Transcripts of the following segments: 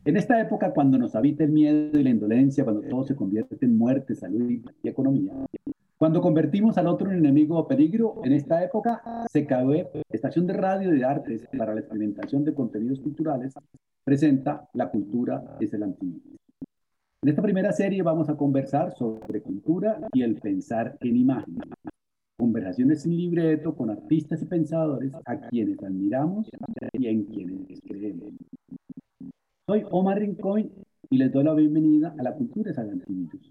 En esta época, cuando nos habita el miedo y la indolencia, cuando todo se convierte en muerte, salud y economía, cuando convertimos al otro en enemigo o peligro, en esta época, CKB, Estación de Radio y de Artes para la Experimentación de Contenidos Culturales, presenta La cultura es el antivirus. En esta primera serie vamos a conversar sobre cultura y el pensar en imagen. Conversaciones sin libreto con artistas y pensadores a quienes admiramos y en quienes creemos. Soy Omar Rincón y les doy la bienvenida a La cultura es el antivirus.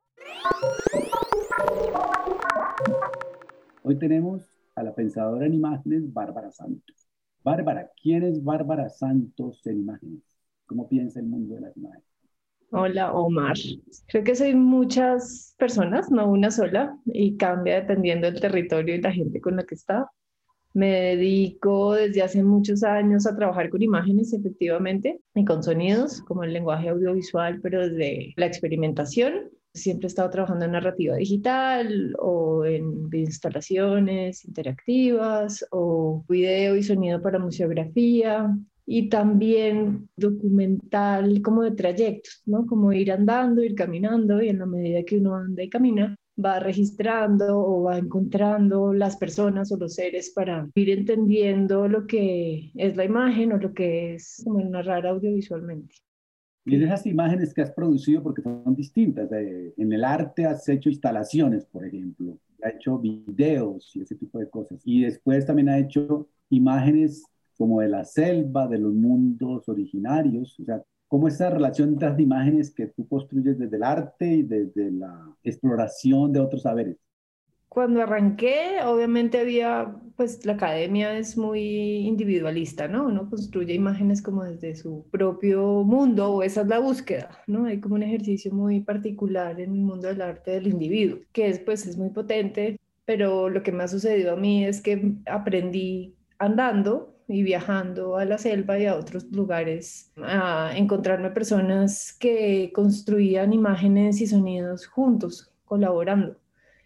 Hoy tenemos a la pensadora en imágenes, Bárbara Santos. Bárbara, ¿quién es Bárbara Santos en imágenes? ¿Cómo piensa el mundo de las imágenes? Hola, Omar. Creo que soy muchas personas, no una sola, y cambia dependiendo del territorio y la gente con la que está. Me dedico desde hace muchos años a trabajar con imágenes, efectivamente, y con sonidos, como el lenguaje audiovisual, pero desde la experimentación. Siempre he estado trabajando en narrativa digital o en instalaciones interactivas o video y sonido para museografía y también documental como de trayectos, ¿no? Como ir andando, ir caminando y en la medida que uno anda y camina, va registrando o va encontrando las personas o los seres para ir entendiendo lo que es la imagen o lo que es como narrar audiovisualmente. Y en esas imágenes que has producido, porque son distintas, en el arte has hecho instalaciones, por ejemplo, has hecho videos y ese tipo de cosas. Y después también ha hecho imágenes como de la selva, de los mundos originarios. O sea, ¿cómo es esa relación entre las imágenes que tú construyes desde el arte y desde la exploración de otros saberes? Cuando arranqué, obviamente había, pues la academia es muy individualista, ¿no? Uno construye imágenes como desde su propio mundo, o esa es la búsqueda, ¿no? Hay como un ejercicio muy particular en el mundo del arte del individuo, que es, pues, es muy potente, pero lo que me ha sucedido a mí es que aprendí andando y viajando a la selva y a otros lugares, a encontrarme personas que construían imágenes y sonidos juntos, colaborando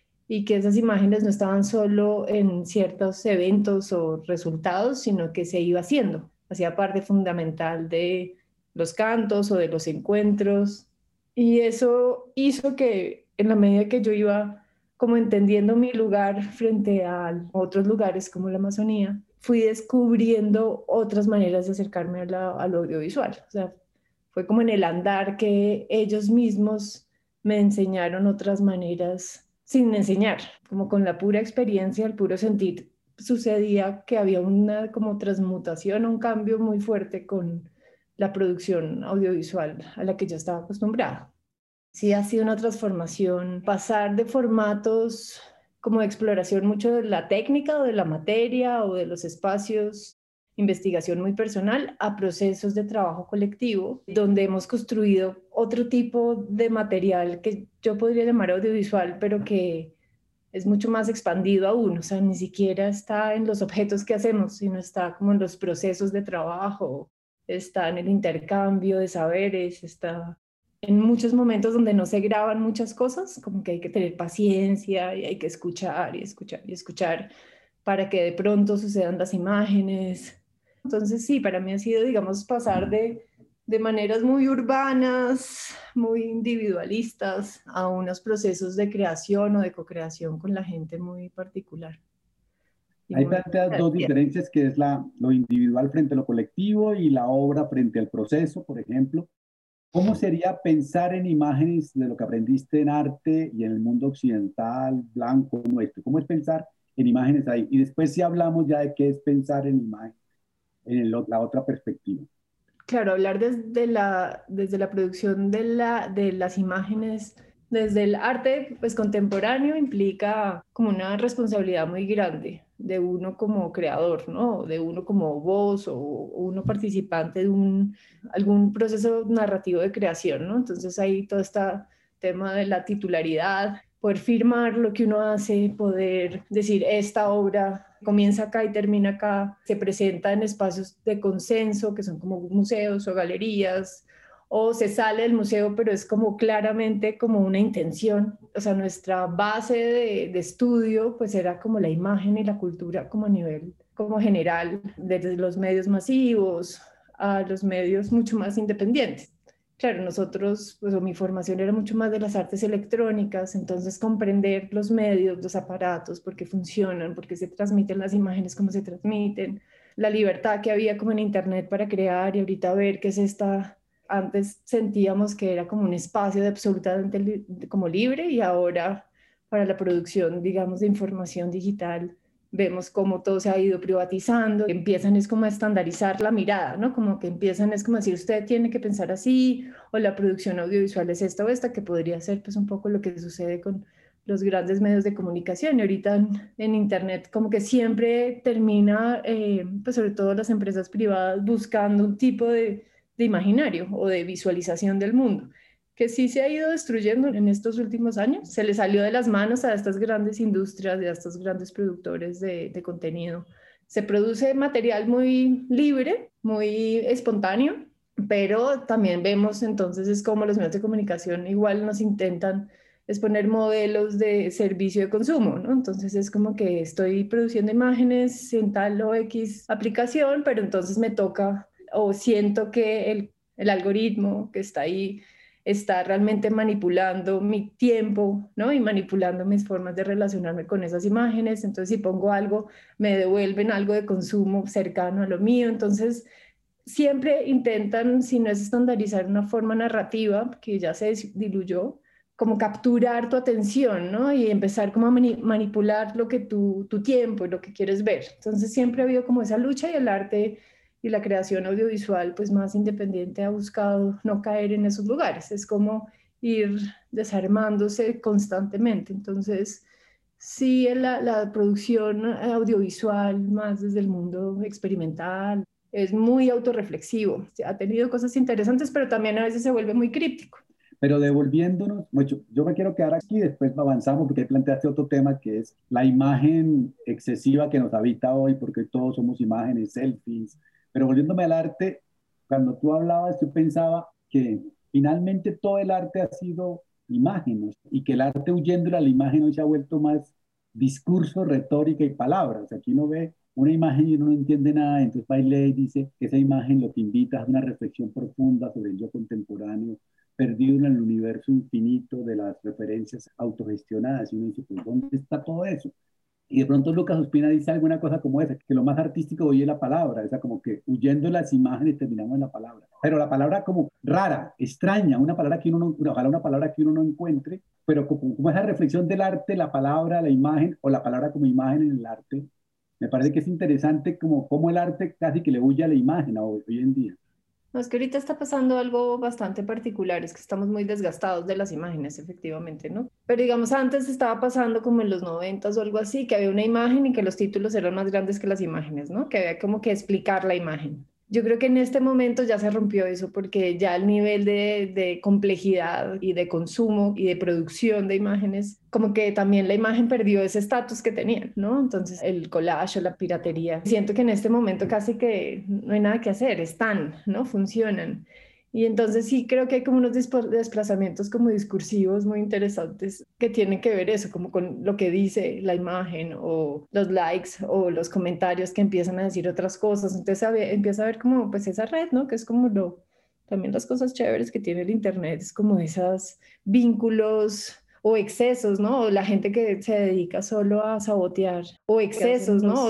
y que esas imágenes no estaban solo en ciertos eventos o resultados, sino que se iba haciendo, hacía parte fundamental de los cantos o de los encuentros. Y eso hizo que en la medida que yo iba como entendiendo mi lugar frente a otros lugares como la Amazonía, fui descubriendo otras maneras de acercarme al audiovisual. O sea, fue como en el andar que ellos mismos me enseñaron otras maneras sin enseñar, como con la pura experiencia, el puro sentir, sucedía que había una como transmutación, un cambio muy fuerte con la producción audiovisual a la que yo estaba acostumbrada. Sí, ha sido una transformación, pasar de formatos como de exploración mucho de la técnica o de la materia o de los espacios, investigación muy personal, a procesos de trabajo colectivo, donde hemos construido otro tipo de material que yo podría llamar audiovisual, pero que es mucho más expandido aún, o sea, ni siquiera está en los objetos que hacemos, sino está como en los procesos de trabajo, está en el intercambio de saberes, está en muchos momentos donde no se graban muchas cosas, como que hay que tener paciencia y hay que escuchar y escuchar y escuchar para que de pronto sucedan las imágenes. Entonces sí, para mí ha sido, digamos, pasar de maneras muy urbanas, muy individualistas, a unos procesos de creación o de co-creación con la gente muy particular y Ahí muy planteas dos agradecida. diferencias, que es lo individual frente a lo colectivo y la obra frente al proceso, por ejemplo. ¿Cómo sería pensar en imágenes de lo que aprendiste en arte y en el mundo occidental, blanco, nuestro? ¿Cómo es pensar en imágenes ahí? Y después si hablamos ya de qué es pensar en imagen, la otra perspectiva. Claro, hablar desde la producción de las imágenes, desde el arte pues, contemporáneo implica como una responsabilidad muy grande de uno como creador, ¿no? De uno como voz o uno participante de algún proceso narrativo de creación, ¿no? Entonces ahí todo este tema de la titularidad, poder firmar lo que uno hace, poder decir, esta obra comienza acá y termina acá, se presenta en espacios de consenso, que son como museos o galerías, o se sale del museo, pero es como claramente como una intención. O sea, nuestra base de estudio pues era como la imagen y la cultura como a nivel como general, desde los medios masivos a los medios mucho más independientes. Claro, nosotros, pues mi formación era mucho más de las artes electrónicas, entonces comprender los medios, los aparatos, por qué funcionan, por qué se transmiten las imágenes, cómo se transmiten, la libertad que había como en Internet para crear y ahorita ver qué es esta. Antes sentíamos que era como un espacio de absolutamente como libre y ahora para la producción, digamos, de información digital vemos cómo todo se ha ido privatizando, empiezan es como a estandarizar la mirada, ¿no? Como que empiezan es como decir, usted tiene que pensar así, o la producción audiovisual es esta o esta, que podría ser pues un poco lo que sucede con los grandes medios de comunicación. Y ahorita en Internet como que siempre termina, pues sobre todo las empresas privadas, buscando un tipo de imaginario o de visualización del mundo que sí se ha ido destruyendo en estos últimos años. Se le salió de las manos a estas grandes industrias y a estos grandes productores de contenido. Se produce material muy libre, muy espontáneo, pero también vemos entonces es como los medios de comunicación igual nos intentan es poner modelos de servicio de consumo, ¿no? Entonces es como que estoy produciendo imágenes en tal o X aplicación, pero entonces me toca o siento que el algoritmo que está ahí está realmente manipulando mi tiempo, ¿no? Y manipulando mis formas de relacionarme con esas imágenes. Entonces, si pongo algo, me devuelven algo de consumo cercano a lo mío. Entonces, siempre intentan, si no es estandarizar una forma narrativa, que ya se diluyó, como capturar tu atención, ¿no? Y empezar como a manipular lo que tu tiempo y lo que quieres ver. Entonces siempre ha habido como esa lucha y el arte y la creación audiovisual pues más independiente ha buscado no caer en esos lugares. Es como ir desarmándose constantemente. Entonces, sí, la producción audiovisual más desde el mundo experimental es muy autorreflexivo. Ha tenido cosas interesantes, pero también a veces se vuelve muy críptico. Pero devolviéndonos, mucho, yo me quiero quedar aquí, después avanzamos porque ahí planteaste otro tema que es la imagen excesiva que nos habita hoy, porque todos somos imágenes, selfies. Pero volviéndome al arte, cuando tú hablabas, yo pensaba que finalmente todo el arte ha sido imágenes y que el arte huyendo a la imagen hoy se ha vuelto más discurso, retórica y palabras. Aquí uno ve una imagen y uno no entiende nada, entonces va y lee y dice que esa imagen lo que invita es una reflexión profunda sobre el yo contemporáneo perdido en el universo infinito de las referencias autogestionadas. Y uno dice, pues, ¿dónde está todo eso? Y de pronto Lucas Ospina dice alguna cosa como esa, que lo más artístico hoy es la palabra, o sea, como que huyendo de las imágenes terminamos en la palabra. Pero la palabra como rara, extraña, una palabra que uno no, ojalá una palabra que uno no encuentre, pero como esa reflexión del arte, la palabra, la imagen, o la palabra como imagen en el arte, me parece que es interesante como el arte casi que le huye a la imagen hoy en día. No, es que ahorita está pasando algo bastante particular, es que estamos muy desgastados de las imágenes, efectivamente, ¿no? Pero digamos, antes estaba pasando como en los 90s o algo así, que había una imagen y que los títulos eran más grandes que las imágenes, ¿no? Que había como que explicar la imagen. Yo creo que en este momento ya se rompió eso porque ya el nivel de complejidad y de consumo y de producción de imágenes, como que también la imagen perdió ese estatus que tenía, ¿no? Entonces el collage o la piratería. Siento que en este momento casi que no hay nada que hacer, están, ¿no? Funcionan. Y entonces sí creo que hay como unos desplazamientos como discursivos muy interesantes que tienen que ver eso, como con lo que dice la imagen o los likes o los comentarios que empiezan a decir otras cosas. Entonces empieza a ver como pues esa red, ¿no? Que es como también las cosas chéveres que tiene el internet, es como esos vínculos o excesos, ¿no? O la gente que se dedica solo a sabotear, o excesos, ¿no?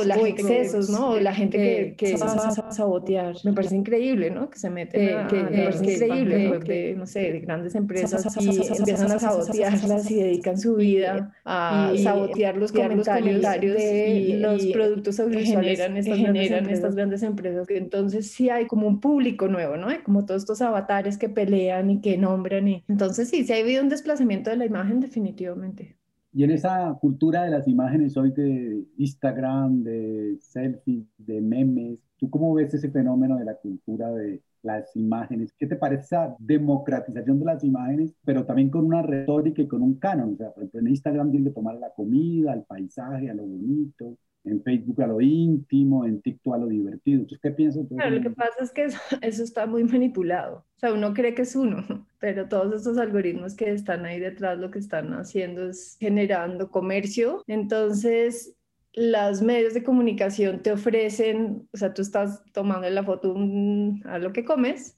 O la gente que a sabotear. Me parece increíble, ¿no? Que se meten me parece increíble, no sé, de grandes empresas y empiezan a sabotearlas y dedican su vida a sabotear los comentarios de los productos audiovisuales que generan estas grandes empresas. Entonces sí hay como un público nuevo, ¿no? Hay como todos estos avatares que pelean y que nombran. Y entonces sí ha habido un desplazamiento de la imagen definitivamente. Y en esa cultura de las imágenes hoy de Instagram, de selfies, de memes, ¿tú cómo ves ese fenómeno de la cultura de las imágenes? ¿Qué te parece esa democratización de las imágenes, pero también con una retórica y con un canon? O sea, por ejemplo, en Instagram tiene que tomar a la comida, al paisaje, a lo bonito, en Facebook a lo íntimo, en TikTok a lo divertido. ¿Entonces qué piensas de Claro, lo que eso? pasa es que eso está muy manipulado. O sea, uno cree que es uno, pero todos estos algoritmos que están ahí detrás lo que están haciendo es generando comercio. Entonces, los medios de comunicación te ofrecen, o sea, tú estás tomando la foto a lo que comes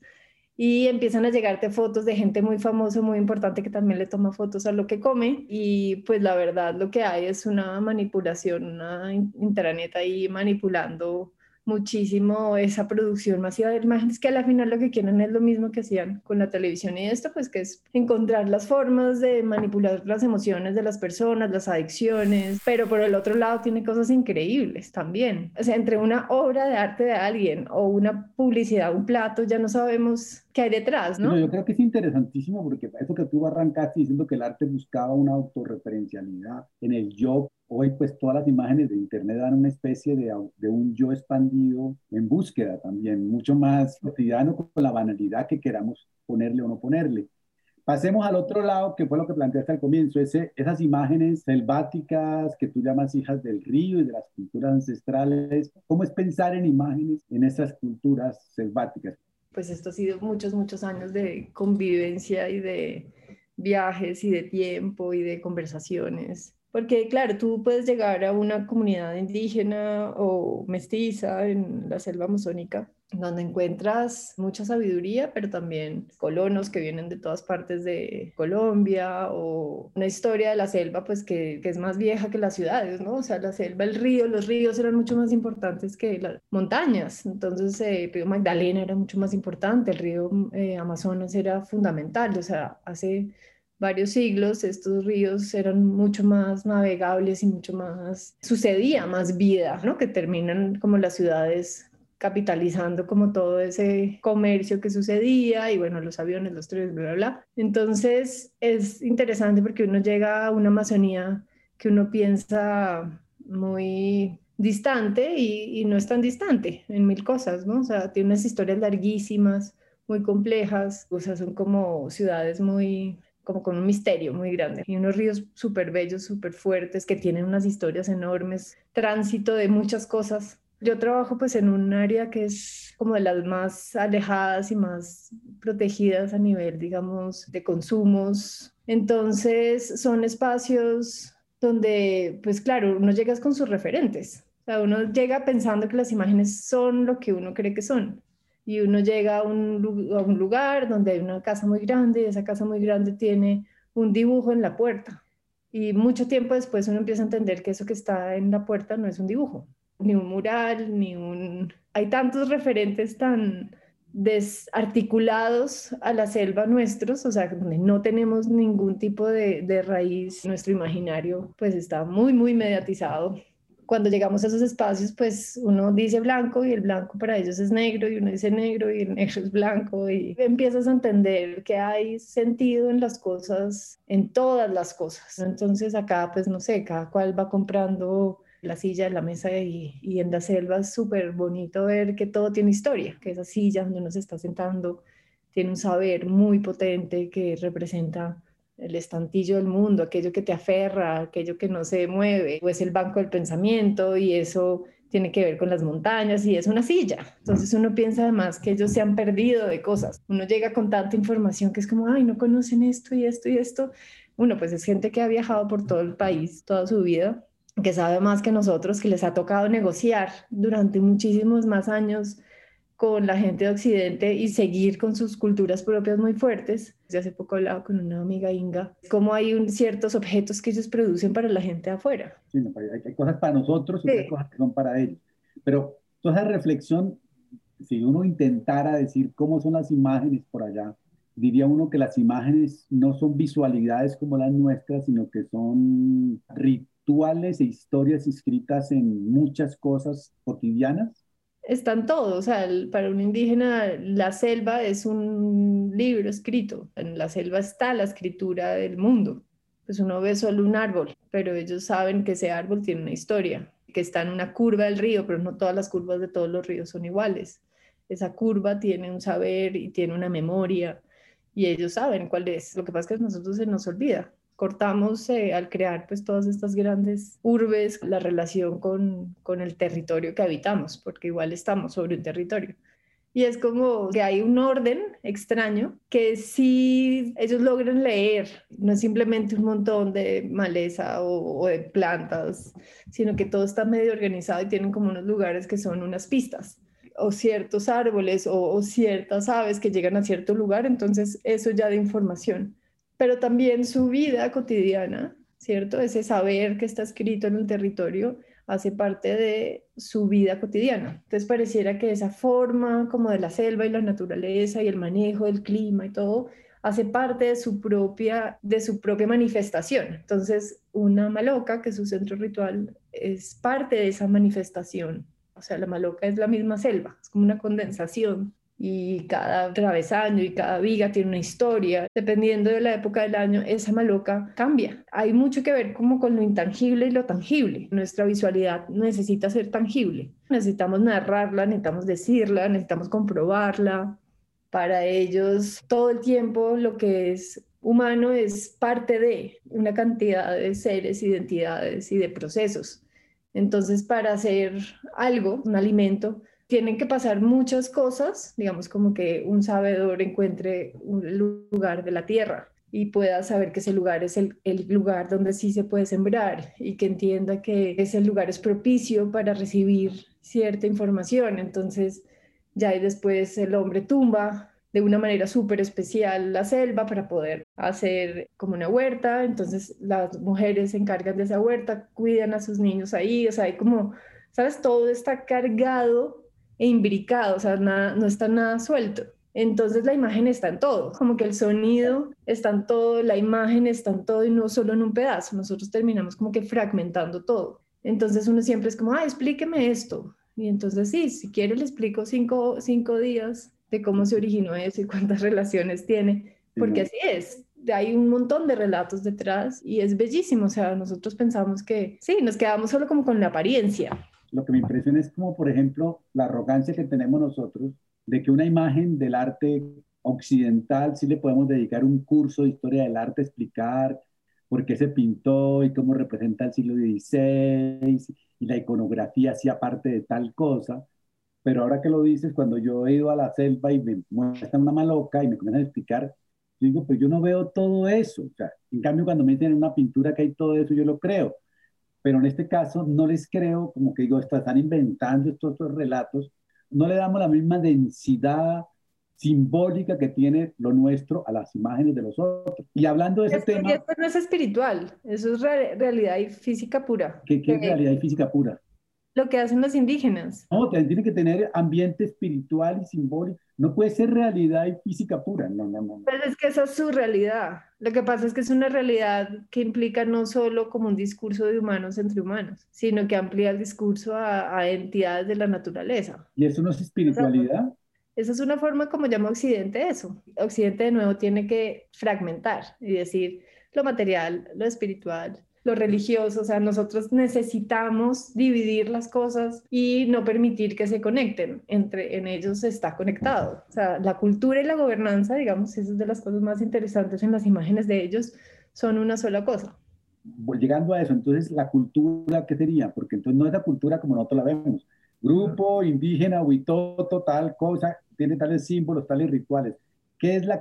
y empiezan a llegarte fotos de gente muy famosa, muy importante que también le toma fotos a lo que come y pues la verdad lo que hay es una manipulación, una intranet ahí manipulando muchísimo esa producción masiva de imágenes que a la final lo que quieren es lo mismo que hacían con la televisión y esto, pues que es encontrar las formas de manipular las emociones de las personas, las adicciones, pero por el otro lado tiene cosas increíbles también. O sea, entre una obra de arte de alguien o una publicidad, un plato, ya no sabemos qué hay detrás, Pero ¿no? yo creo que es interesantísimo porque eso que tú arrancaste diciendo que el arte buscaba una autorreferencialidad en el yo, hoy pues todas las imágenes de internet dan una especie de un yo expandido en búsqueda también, mucho más cotidiano con la banalidad que queramos ponerle o no ponerle. Pasemos al otro lado, que fue lo que planteaste al comienzo, esas imágenes selváticas que tú llamas hijas del río y de las culturas ancestrales. ¿Cómo es pensar en imágenes en esas culturas selváticas? Pues esto ha sido muchos, muchos años de convivencia y de viajes y de tiempo y de conversaciones. Porque claro, tú puedes llegar a una comunidad indígena o mestiza en la selva amazónica, donde encuentras mucha sabiduría, pero también colonos que vienen de todas partes de Colombia o una historia de la selva pues que es más vieja que las ciudades, ¿no? O sea, la selva, el río, los ríos eran mucho más importantes que las montañas. Entonces, el río Magdalena era mucho más importante, el río Amazonas era fundamental, o sea, hace varios siglos estos ríos eran mucho más navegables y mucho más, sucedía más vida, ¿no? Que terminan como las ciudades capitalizando como todo ese comercio que sucedía y bueno, los aviones, los trenes, bla, bla, bla. Entonces es interesante porque uno llega a una Amazonía que uno piensa muy distante y no es tan distante en mil cosas, ¿no? O sea, tiene unas historias larguísimas, muy complejas, o sea, son como ciudades muy como con un misterio muy grande y unos ríos súper bellos, súper fuertes que tienen unas historias enormes, tránsito de muchas cosas. Yo trabajo pues en un área que es como de las más alejadas y más protegidas a nivel, digamos, de consumos. Entonces son espacios donde, pues claro, uno llega con sus referentes. O sea, uno llega pensando que las imágenes son lo que uno cree que son y uno llega a un lugar donde hay una casa muy grande y esa casa muy grande tiene un dibujo en la puerta. Y mucho tiempo después uno empieza a entender que eso que está en la puerta no es un dibujo, ni un mural, ni un... Hay tantos referentes tan desarticulados a la selva nuestros, o sea, donde no tenemos ningún tipo de raíz, nuestro imaginario pues está muy, muy mediatizado. Cuando llegamos a esos espacios, pues uno dice blanco y el blanco para ellos es negro y uno dice negro y el negro es blanco y empiezas a entender que hay sentido en las cosas, en todas las cosas. Entonces acá, pues no sé, cada cual va comprando la silla, la mesa y en la selva es súper bonito ver que todo tiene historia, que esa silla donde uno se está sentando tiene un saber muy potente que representa el estantillo del mundo, aquello que te aferra, aquello que no se mueve, o es el banco del pensamiento y eso tiene que ver con las montañas y es una silla. Entonces uno piensa además que ellos se han perdido de cosas. Uno llega con tanta información que es como, ay, no conocen esto y esto y esto. Uno, pues es gente que ha viajado por todo el país toda su vida, que sabe más que nosotros, que les ha tocado negociar durante muchísimos más años con la gente de Occidente y seguir con sus culturas propias muy fuertes. Yo hace poco hablaba con una amiga Inga, cómo hay ciertos objetos que ellos producen para la gente de afuera. Sí, no, hay cosas para nosotros y otras Sí. cosas que son para ellos. Pero toda esa reflexión, si uno intentara decir cómo son las imágenes por allá, diría uno que las imágenes no son visualidades como las nuestras, sino que son rituales e historias inscritas en muchas cosas cotidianas. Están todos, o sea, para un indígena la selva es un libro escrito, en la selva está la escritura del mundo. Pues uno ve solo un árbol, pero ellos saben que ese árbol tiene una historia, que está en una curva del río, pero no todas las curvas de todos los ríos son iguales. Esa curva tiene un saber y tiene una memoria y ellos saben cuál es. Lo que pasa es que a nosotros se nos olvida. Cortamos al crear pues todas estas grandes urbes la relación con el territorio que habitamos, porque igual estamos sobre un territorio. Y es como que hay un orden extraño que sí ellos logran leer, no es simplemente un montón de maleza o de plantas, sino que todo está medio organizado y tienen como unos lugares que son unas pistas o ciertos árboles o ciertas aves que llegan a cierto lugar, entonces eso ya da información. Pero también su vida cotidiana, ¿cierto? Ese saber que está escrito en el territorio hace parte de su vida cotidiana. Entonces pareciera que esa forma como de la selva y la naturaleza y el manejo del clima y todo hace parte de su propia manifestación. Entonces una maloca, que es su centro ritual, es parte de esa manifestación. O sea, la maloca es la misma selva, es como una condensación y cada travesaño y cada viga tiene una historia. Dependiendo de la época del año, esa maloca cambia. Hay mucho que ver como con lo intangible y lo tangible. Nuestra visualidad necesita ser tangible. Necesitamos narrarla, necesitamos decirla, necesitamos comprobarla. Para ellos, todo el tiempo lo que es humano es parte de una cantidad de seres, identidades y de procesos. Entonces, para hacer algo, un alimento, tienen que pasar muchas cosas, digamos como que un sabedor encuentre un lugar de la tierra y pueda saber que ese lugar es el lugar donde sí se puede sembrar y que entienda que ese lugar es propicio para recibir cierta información. Entonces, ya y después el hombre tumba de una manera súper especial la selva para poder hacer como una huerta, entonces las mujeres se encargan de esa huerta, cuidan a sus niños ahí, o sea, hay como, ¿sabes? Todo está cargado e imbricado, o sea, nada, no está nada suelto. Entonces la imagen está en todo, como que el sonido está en todo, la imagen está en todo y no solo en un pedazo. Nosotros terminamos como que fragmentando todo. Entonces uno siempre es como, ah, explíqueme esto. Y entonces sí, si quiere le explico cinco días de cómo se originó eso y cuántas relaciones tiene, Sí, porque no. así es. Hay un montón de relatos detrás y es bellísimo. O sea, nosotros pensamos que sí, nos quedamos solo como con la apariencia. Lo que me impresiona es como, por ejemplo, la arrogancia que tenemos nosotros de que una imagen del arte occidental sí le podemos dedicar un curso de historia del arte, explicar por qué se pintó y cómo representa el siglo XVI y la iconografía hacía parte de tal cosa. Pero ahora que lo dices, cuando yo he ido a la selva y me muestran una maloca y me comienzan a explicar, yo digo, pues yo no veo todo eso. O sea, en cambio, cuando me dicen en una pintura que hay todo eso, yo lo creo. Pero en este caso no les creo, como que digo, están inventando estos relatos, no le damos la misma densidad simbólica que tiene lo nuestro a las imágenes de los otros. Y hablando de ese Es porque tema, esto no es espiritual, eso es realidad y física pura. ¿qué es realidad y física pura? Lo que hacen los indígenas. No, tiene que tener ambiente espiritual y simbólico. No puede ser realidad y física pura. No, no, no. Pero es que esa es su realidad. Lo que pasa es que es una realidad que implica no solo como un discurso de humanos entre humanos, sino que amplía el discurso a entidades de la naturaleza. Y eso no es Esa, espiritualidad. esa es una forma como llama Occidente eso. Occidente de nuevo tiene que fragmentar y decir lo material, lo espiritual, lo religioso. O sea, nosotros necesitamos dividir las cosas y no permitir que se conecten. En ellos está conectado. O sea, la cultura y la gobernanza, digamos, esas de las cosas más interesantes en las imágenes de ellos, son una sola cosa. Llegando a eso, entonces la cultura, ¿qué sería? Porque entonces no es la cultura como nosotros la vemos. Grupo indígena, huitoto, tal cosa, tiene tales símbolos, tales rituales. ¿Qué es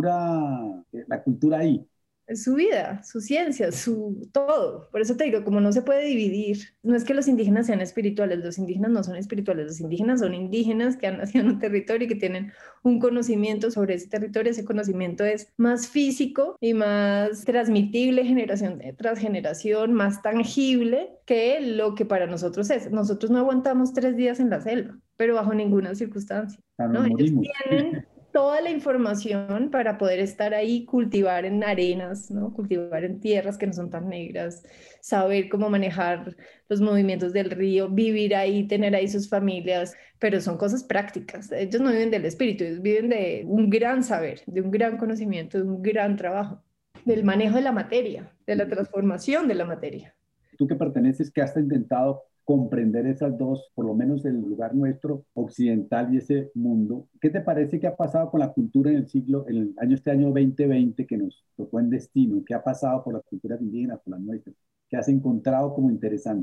la cultura ahí? Es su vida, su ciencia, su todo. Por eso te digo, como no se puede dividir, no es que los indígenas sean espirituales, los indígenas no son espirituales, los indígenas son indígenas que han nacido en un territorio y que tienen un conocimiento sobre ese territorio. Ese conocimiento es más físico y más transmitible generación tras generación, más tangible que lo que para nosotros es. Nosotros no aguantamos 3 días en la selva, pero bajo ninguna circunstancia, O sea, nos ¿no? Ellos morimos. tienen toda la información para poder estar ahí, cultivar en arenas, ¿no? Cultivar en tierras que no son tan negras, saber cómo manejar los movimientos del río, vivir ahí, tener ahí sus familias, pero son cosas prácticas. Ellos no viven del espíritu, ellos viven de un gran saber, de un gran conocimiento, de un gran trabajo, del manejo de la materia, de la transformación de la materia. Tú que perteneces, que has intentado comprender esas dos, por lo menos el lugar nuestro occidental y ese mundo, ¿qué te parece que ha pasado con la cultura en el siglo, en el año, este año 2020 que nos tocó en destino? ¿Qué ha pasado por las culturas indígenas, por las nuestras? ¿Qué has encontrado como interesante?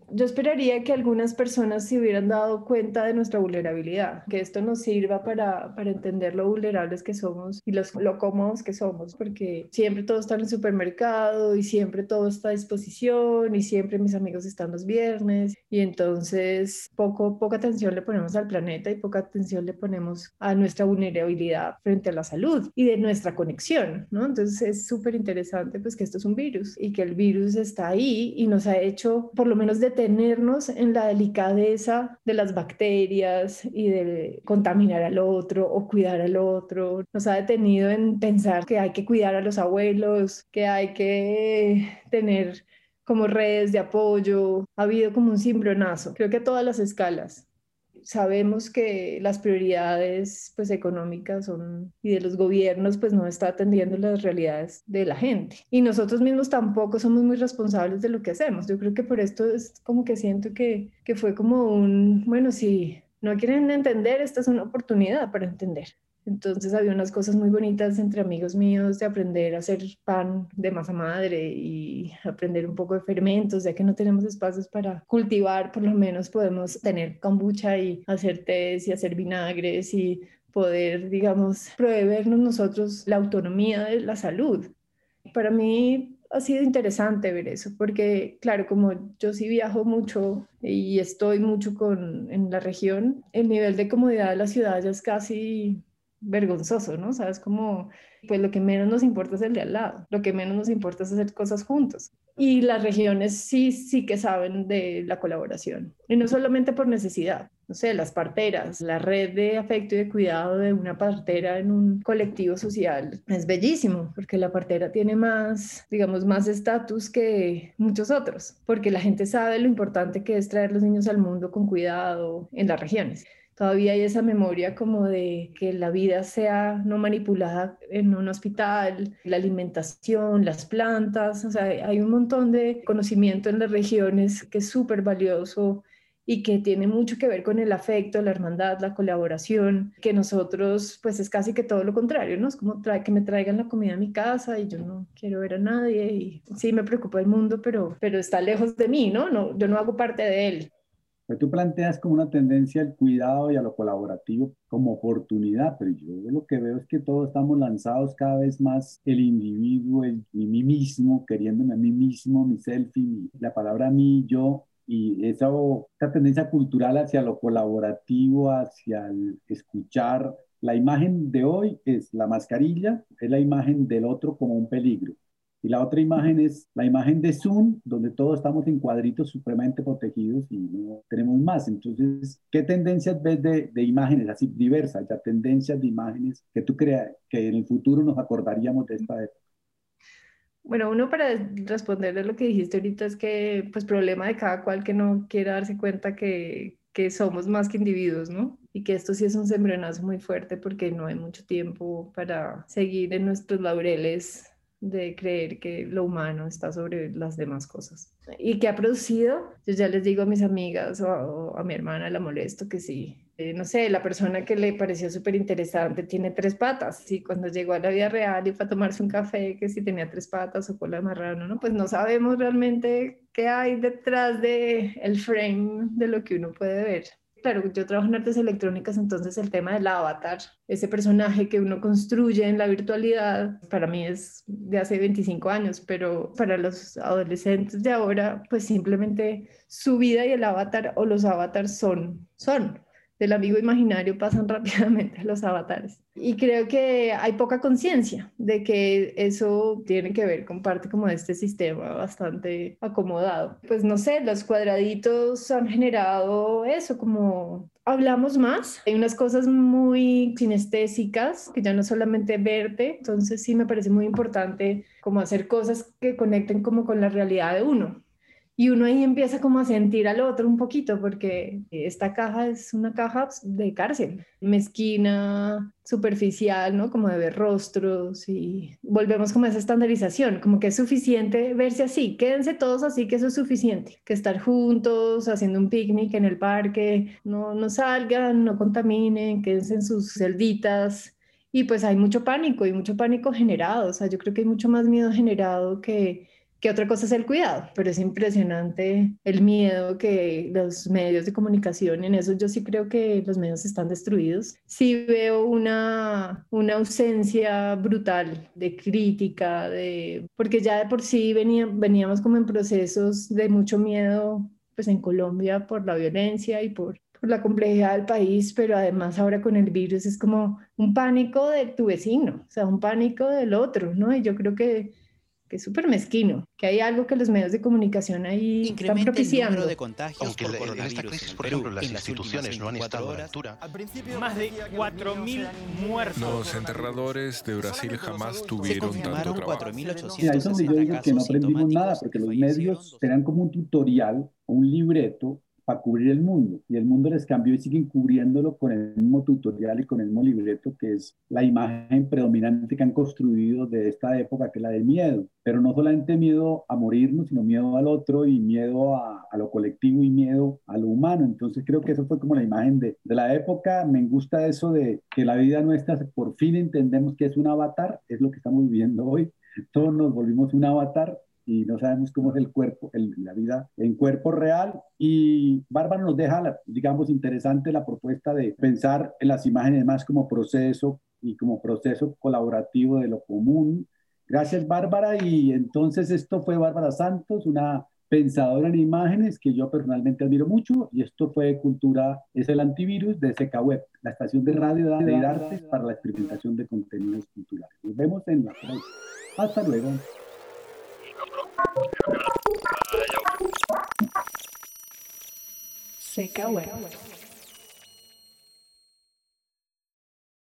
Yo esperaría que algunas personas se hubieran dado cuenta de nuestra vulnerabilidad, que esto nos sirva para entender lo vulnerables que somos y lo cómodos que somos, porque siempre todo está en el supermercado y siempre todo está a disposición y siempre mis amigos están los viernes y entonces poca atención le ponemos al planeta y poca atención le ponemos a nuestra vulnerabilidad frente a la salud y de nuestra conexión, ¿no? Entonces es súper interesante pues que esto es un virus y que el virus está ahí y nos ha hecho por lo menos detenernos en la delicadeza de las bacterias y de contaminar al otro o cuidar al otro. Nos ha detenido en pensar que hay que cuidar a los abuelos, que hay que tener como redes de apoyo. Ha habido como un cimbronazo, creo que a todas las escalas. Sabemos que las prioridades pues económicas son y de los gobiernos pues no está atendiendo las realidades de la gente y nosotros mismos tampoco somos muy responsables de lo que hacemos. Yo creo que por esto es como que siento que fue como bueno, si no quieren entender, esta es una oportunidad para entender. Entonces había unas cosas muy bonitas entre amigos míos de aprender a hacer pan de masa madre y aprender un poco de fermentos, ya que no tenemos espacios para cultivar, por lo menos podemos tener kombucha y hacer tés y hacer vinagres y poder, digamos, proveernos nosotros la autonomía de la salud. Para mí ha sido interesante ver eso, porque claro, como yo sí viajo mucho y estoy mucho en la región, el nivel de comodidad de la ciudad ya es casi vergonzoso, ¿no? Sabes, como, pues lo que menos nos importa es el de al lado, lo que menos nos importa es hacer cosas juntos. Y las regiones sí que saben de la colaboración, y no solamente por necesidad. No sé, las parteras, la red de afecto y de cuidado de una partera en un colectivo social es bellísimo, porque la partera tiene más, digamos, más estatus que muchos otros, porque la gente sabe lo importante que es traer los niños al mundo con cuidado en las regiones. Todavía hay esa memoria como de que la vida sea no manipulada en un hospital, la alimentación, las plantas, o sea, hay un montón de conocimiento en las regiones que es súper valioso y que tiene mucho que ver con el afecto, la hermandad, la colaboración, que nosotros pues es casi que todo lo contrario, ¿no? Es como que me traigan la comida a mi casa y yo no quiero ver a nadie y sí me preocupa el mundo, pero está lejos de mí, ¿no? No, yo no hago parte de él. Pues tú planteas como una tendencia al cuidado y a lo colaborativo como oportunidad, pero yo lo que veo es que todos estamos lanzados cada vez más el individuo, el mí mismo, queriéndome a mí mismo, mi selfie, la palabra mí, yo, y esa tendencia cultural hacia lo colaborativo, hacia el escuchar. La imagen de hoy es la mascarilla, es la imagen del otro como un peligro. Y la otra imagen es la imagen de Zoom, donde todos estamos en cuadritos supremamente protegidos y no tenemos más. Entonces, ¿qué tendencias ves de imágenes así diversas, ya tendencias de imágenes que tú creas que en el futuro nos acordaríamos de esta época? Bueno, uno para responderle lo que dijiste ahorita es que, pues, problema de cada cual que no quiera darse cuenta que somos más que individuos, ¿no? Y que esto sí es un cimbronazo muy fuerte porque no hay mucho tiempo para seguir en nuestros laureles de creer que lo humano está sobre las demás cosas. ¿Y qué ha producido? Yo ya les digo a mis amigas o a mi hermana, la molesto que sí. No sé, la persona que le pareció súper interesante tiene tres patas. Y cuando llegó a la vida real y fue a tomarse un café, que si tenía tres patas o cola de marrano, ¿no? Pues no sabemos realmente qué hay detrás de el frame de lo que uno puede ver. Claro, yo trabajo en artes electrónicas, entonces el tema del avatar, ese personaje que uno construye en la virtualidad, para mí es de hace 25 años, pero para los adolescentes de ahora, pues simplemente su vida y el avatar o los avatars son. Del amigo imaginario pasan rápidamente a los avatares. Y creo que hay poca conciencia de que eso tiene que ver con parte como de este sistema bastante acomodado. Pues no sé, los cuadraditos han generado eso, como hablamos más. Hay unas cosas muy sinestésicas que ya no solamente verte, entonces sí me parece muy importante como hacer cosas que conecten como con la realidad de uno. Y uno ahí empieza como a sentir al otro un poquito, porque esta caja es una caja de cárcel, mezquina, superficial, ¿no? Como de ver rostros y volvemos como a esa estandarización, como que es suficiente verse así, quédense todos así, que eso es suficiente, que estar juntos, haciendo un picnic en el parque, no salgan, no contaminen, quédense en sus celditas. Y pues hay mucho pánico y mucho pánico generado, o sea, yo creo que hay mucho más miedo generado que que otra cosa es el cuidado, pero es impresionante el miedo que los medios de comunicación, en eso yo sí creo que los medios están destruidos. Sí veo una ausencia brutal de crítica, porque ya de por sí veníamos como en procesos de mucho miedo, pues en Colombia por la violencia y por la complejidad del país, pero además ahora con el virus es como un pánico de tu vecino, o sea, un pánico del otro, ¿no? Y yo creo que es súper mezquino, que hay algo que los medios de comunicación ahí están Incrementa el número propiciando. de contagios Aunque por en coronavirus esta crisis, en por Perú, ejemplo, las en las últimas instituciones no han 24 estado a la horas. altura. Más de 4.000 muertos. Los enterradores de Brasil jamás Se tuvieron tanto confirmaron trabajo. 4.860 Y ahí es donde yo digo que no casos aprendimos nada, sintomáticos porque y los fallecieron medios serán como un tutorial o un libreto para cubrir el mundo. Y el mundo les cambió y siguen cubriéndolo con el mismo tutorial y con el mismo libreto, que es la imagen predominante que han construido de esta época, que es la del miedo. Pero no solamente miedo a morirnos, sino miedo al otro y miedo a lo colectivo y miedo a lo humano. Entonces creo que eso fue como la imagen de la época. Me gusta eso de que la vida nuestra, por fin entendemos que es un avatar, es lo que estamos viviendo hoy. Todos nos volvimos un avatar y no sabemos cómo es el cuerpo, la vida en cuerpo real. Y Bárbara nos deja, digamos, interesante la propuesta de pensar en las imágenes más como proceso y como proceso colaborativo de lo común. Gracias, Bárbara. Y entonces esto fue Bárbara Santos, una pensadora en imágenes que yo personalmente admiro mucho. Y esto fue Cultura es el Antivirus de SK Web, la estación de radio de artes para la experimentación de contenidos culturales. Nos vemos en la próxima. Hasta luego. SK Web.